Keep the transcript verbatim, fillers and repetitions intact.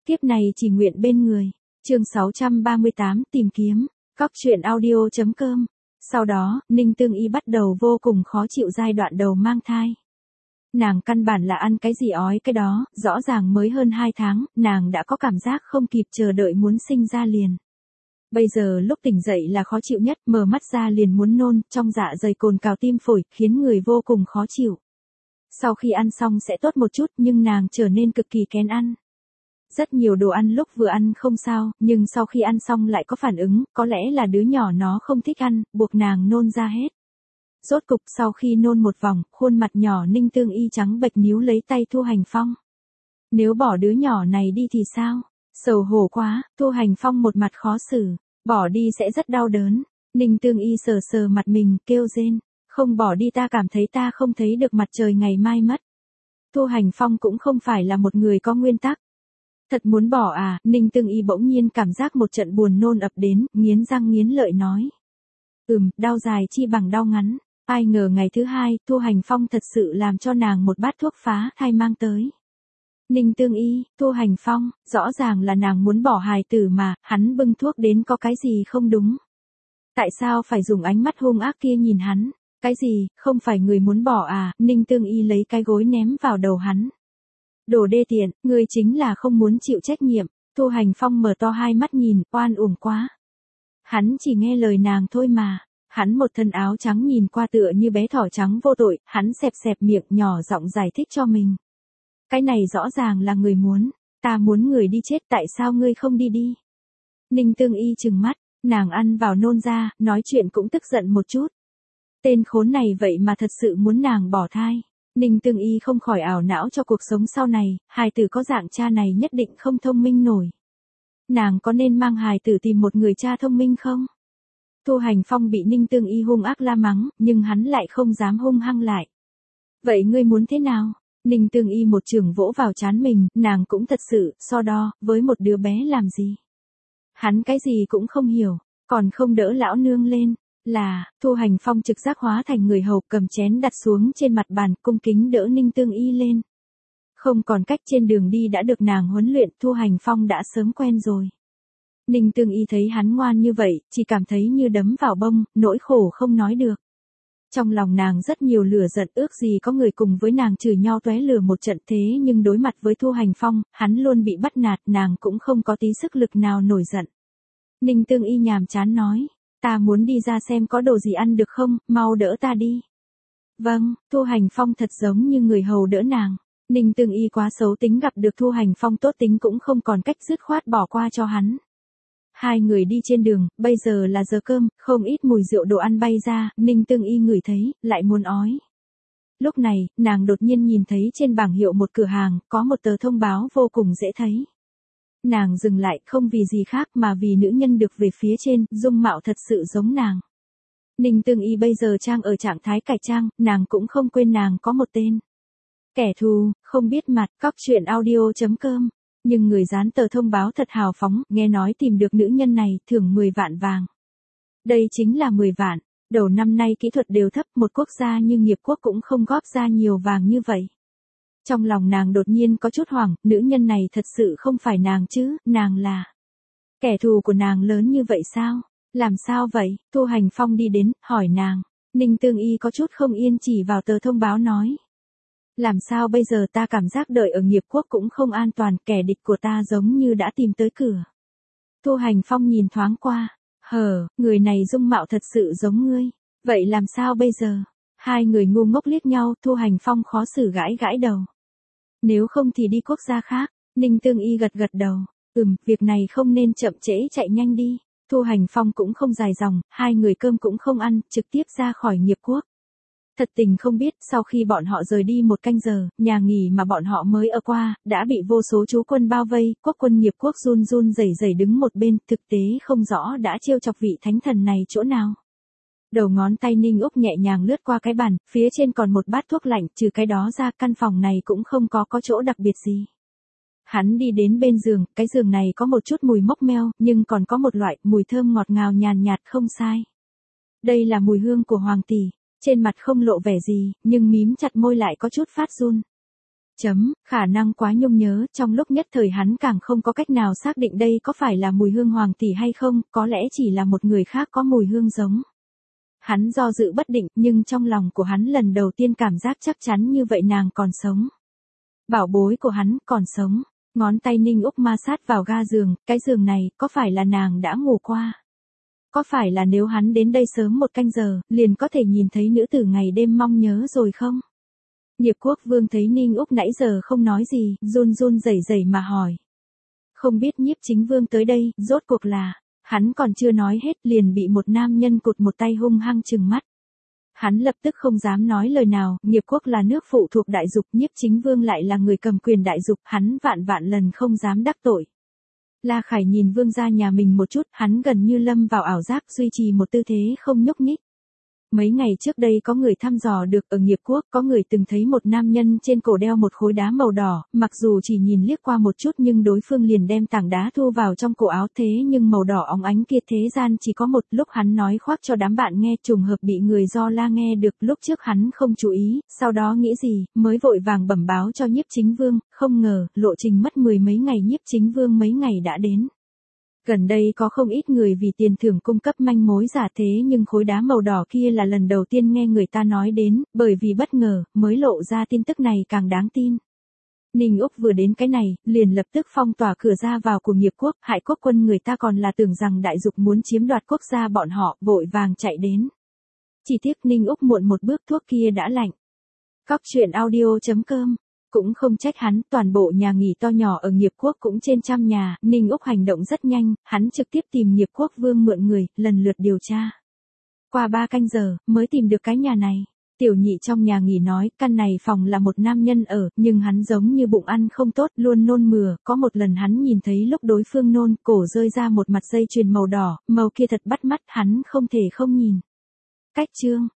Kiếp này chỉ nguyện bên người. Chương sáu trăm ba mươi tám tìm kiếm. Cóc truyện audio chấm com. Sau đó, Ninh Tương Y bắt đầu vô cùng khó chịu giai đoạn đầu mang thai. Nàng căn bản là ăn cái gì ói cái đó, rõ ràng mới hơn hai tháng, nàng đã có cảm giác không kịp chờ đợi muốn sinh ra liền. Bây giờ lúc tỉnh dậy là khó chịu nhất, mở mắt ra liền muốn nôn, trong dạ dày cồn cào tim phổi, khiến người vô cùng khó chịu. Sau khi ăn xong sẽ tốt một chút, nhưng nàng trở nên cực kỳ kén ăn. Rất nhiều đồ ăn lúc vừa ăn không sao, nhưng sau khi ăn xong lại có phản ứng, có lẽ là đứa nhỏ nó không thích ăn, buộc nàng nôn ra hết. Rốt cục sau khi nôn một vòng, khuôn mặt nhỏ Ninh Tương Y trắng bệch níu lấy tay Thu Hành Phong. Nếu bỏ đứa nhỏ này đi thì sao? Sầu hổ quá, Thu Hành Phong một mặt khó xử, bỏ đi sẽ rất đau đớn. Ninh Tương Y sờ sờ mặt mình, kêu rên, không bỏ đi ta cảm thấy ta không thấy được mặt trời ngày mai mất. Thu Hành Phong cũng không phải là một người có nguyên tắc. Thật muốn bỏ à, Ninh Tương Y bỗng nhiên cảm giác một trận buồn nôn ập đến, nghiến răng nghiến lợi nói. Ừm, đau dài chi bằng đau ngắn. Ai ngờ ngày thứ hai, Thu Hành Phong thật sự làm cho nàng một bát thuốc phá thai mang tới. Ninh Tương Y, Thu Hành Phong, rõ ràng là nàng muốn bỏ hài tử mà, hắn bưng thuốc đến có cái gì không đúng. Tại sao phải dùng ánh mắt hung ác kia nhìn hắn? Cái gì, không phải người muốn bỏ à? Ninh Tương Y lấy cái gối ném vào đầu hắn. Đồ đê tiện, ngươi chính là không muốn chịu trách nhiệm. Thu Hành Phong mở to hai mắt nhìn, oan uổng quá. Hắn chỉ nghe lời nàng thôi mà. Hắn một thân áo trắng nhìn qua tựa như bé thỏ trắng vô tội, hắn xẹp xẹp miệng nhỏ giọng giải thích cho mình. Cái này rõ ràng là người muốn, ta muốn người đi chết tại sao ngươi không đi đi. Ninh Tương Y trừng mắt, nàng ăn vào nôn ra, nói chuyện cũng tức giận một chút. Tên khốn này vậy mà thật sự muốn nàng bỏ thai. Ninh Tương Y không khỏi ảo não cho cuộc sống sau này, hài tử có dạng cha này nhất định không thông minh nổi. Nàng có nên mang hài tử tìm một người cha thông minh không? Thu Hành Phong bị Ninh Tương Y hung ác la mắng, nhưng hắn lại không dám hung hăng lại. Vậy ngươi muốn thế nào? Ninh Tương Y một chưởng vỗ vào trán mình, nàng cũng thật sự, so đo, với một đứa bé làm gì? Hắn cái gì cũng không hiểu, còn không đỡ lão nương lên, là, Thu Hành Phong trực giác hóa thành người hầu cầm chén đặt xuống trên mặt bàn, cung kính đỡ Ninh Tương Y lên. Không còn cách trên đường đi đã được nàng huấn luyện, Thu Hành Phong đã sớm quen rồi. Ninh Tương Y thấy hắn ngoan như vậy, chỉ cảm thấy như đấm vào bông, nỗi khổ không nói được. Trong lòng nàng rất nhiều lửa giận, ước gì có người cùng với nàng chửi nhau tóe lửa một trận, thế nhưng đối mặt với Thu Hành Phong, hắn luôn bị bắt nạt, nàng cũng không có tí sức lực nào nổi giận. Ninh Tương Y nhàm chán nói, ta muốn đi ra xem có đồ gì ăn được không, mau đỡ ta đi. Vâng, Thu Hành Phong thật giống như người hầu đỡ nàng. Ninh Tương Y quá xấu tính, gặp được Thu Hành Phong tốt tính cũng không còn cách dứt khoát bỏ qua cho hắn. Hai người đi trên đường, bây giờ là giờ cơm, không ít mùi rượu đồ ăn bay ra, Ninh Tương Y ngửi thấy, lại muốn ói. Lúc này, nàng đột nhiên nhìn thấy trên bảng hiệu một cửa hàng, có một tờ thông báo vô cùng dễ thấy. Nàng dừng lại, không vì gì khác mà vì nữ nhân được về phía trên, dung mạo thật sự giống nàng. Ninh Tương Y bây giờ trang ở trạng thái cải trang, nàng cũng không quên nàng có một tên. Kẻ thù, không biết mặt, cóc truyện audio chấm com. Nhưng người dán tờ thông báo thật hào phóng, nghe nói tìm được nữ nhân này, thưởng mười vạn vàng. Đây chính là mười vạn, đầu năm nay kỹ thuật đều thấp, một quốc gia như nghiệp quốc cũng không góp ra nhiều vàng như vậy. Trong lòng nàng đột nhiên có chút hoảng, nữ nhân này thật sự không phải nàng chứ, nàng là kẻ thù của nàng lớn như vậy sao? Làm sao vậy? Thu Hành Phong đi đến, hỏi nàng. Ninh Tương Y có chút không yên chỉ vào tờ thông báo nói. Làm sao bây giờ, ta cảm giác đợi ở nghiệp quốc cũng không an toàn, kẻ địch của ta giống như đã tìm tới cửa. Thu Hành Phong nhìn thoáng qua, hờ, người này dung mạo thật sự giống ngươi, vậy làm sao bây giờ? Hai người ngu ngốc liếc nhau, Thu Hành Phong khó xử gãi gãi đầu. Nếu không thì đi quốc gia khác. Ninh Tương Y gật gật đầu, ừm, việc này không nên chậm trễ, chạy nhanh đi. Thu Hành Phong cũng không dài dòng, hai người cơm cũng không ăn, trực tiếp ra khỏi nghiệp quốc. Thật tình không biết, sau khi bọn họ rời đi một canh giờ, nhà nghỉ mà bọn họ mới ở qua, đã bị vô số chú quân bao vây, quốc quân nghiệp quốc run run rẩy rẩy đứng một bên, thực tế không rõ đã trêu chọc vị thánh thần này chỗ nào. Đầu ngón tay Ninh Úc nhẹ nhàng lướt qua cái bàn, phía trên còn một bát thuốc lạnh, trừ cái đó ra căn phòng này cũng không có có chỗ đặc biệt gì. Hắn đi đến bên giường, cái giường này có một chút mùi mốc meo, nhưng còn có một loại mùi thơm ngọt ngào nhàn nhạt không sai. Đây là mùi hương của hoàng tỷ. Trên mặt không lộ vẻ gì, nhưng mím chặt môi lại có chút phát run. Chấm, khả năng quá nhung nhớ, trong lúc nhất thời hắn càng không có cách nào xác định đây có phải là mùi hương Hoàng tỷ hay không, có lẽ chỉ là một người khác có mùi hương giống. Hắn do dự bất định, nhưng trong lòng của hắn lần đầu tiên cảm giác chắc chắn như vậy nàng còn sống. Bảo bối của hắn còn sống, ngón tay Ninh Úc ma sát vào ga giường, cái giường này, có phải là nàng đã ngủ qua? Có phải là nếu hắn đến đây sớm một canh giờ, liền có thể nhìn thấy nữ tử ngày đêm mong nhớ rồi không? Nghiệp Quốc Vương thấy Ninh Úc nãy giờ không nói gì, run run rẩy rẩy mà hỏi. Không biết Nhiếp Chính Vương tới đây, rốt cuộc là, hắn còn chưa nói hết liền bị một nam nhân cụt một tay hung hăng trừng mắt. Hắn lập tức không dám nói lời nào, Nghiệp Quốc là nước phụ thuộc đại dục, Nhiếp Chính Vương lại là người cầm quyền đại dục, hắn vạn vạn lần không dám đắc tội. La Khải nhìn vương gia nhà mình một chút, hắn gần như lâm vào ảo giác, duy trì một tư thế không nhúc nhích. Mấy ngày trước đây có người thăm dò được ở Nghiệp Quốc, có người từng thấy một nam nhân trên cổ đeo một khối đá màu đỏ, mặc dù chỉ nhìn liếc qua một chút nhưng đối phương liền đem tảng đá thu vào trong cổ áo, thế nhưng màu đỏ óng ánh kia thế gian chỉ có một. Lúc hắn nói khoác cho đám bạn nghe, trùng hợp bị người do La nghe được, lúc trước hắn không chú ý, sau đó nghĩ gì, mới vội vàng bẩm báo cho Nhiếp Chính Vương, không ngờ, lộ trình mất mười mấy ngày Nhiếp Chính Vương mấy ngày đã đến. Gần đây có không ít người vì tiền thưởng cung cấp manh mối giả, thế nhưng khối đá màu đỏ kia là lần đầu tiên nghe người ta nói đến, bởi vì bất ngờ, mới lộ ra tin tức này càng đáng tin. Ninh Úc vừa đến cái này, liền lập tức phong tỏa cửa ra vào của Nghiệp Quốc, Hại Quốc quân người ta còn là tưởng rằng đại dục muốn chiếm đoạt quốc gia bọn họ, vội vàng chạy đến. Chỉ tiếc Ninh Úc muộn một bước, thuốc kia đã lạnh. Cóc truyện audio chấm com. Cũng không trách hắn, toàn bộ nhà nghỉ to nhỏ ở Nghiệp Quốc cũng trên trăm nhà, Ninh Úc hành động rất nhanh, hắn trực tiếp tìm Nghiệp Quốc Vương mượn người, lần lượt điều tra. Qua ba canh giờ, mới tìm được cái nhà này. Tiểu nhị trong nhà nghỉ nói, căn này phòng là một nam nhân ở, nhưng hắn giống như bụng ăn không tốt, luôn nôn mửa, có một lần hắn nhìn thấy lúc đối phương nôn, cổ rơi ra một mặt dây chuyền màu đỏ, màu kia thật bắt mắt, hắn không thể không nhìn. Cách chương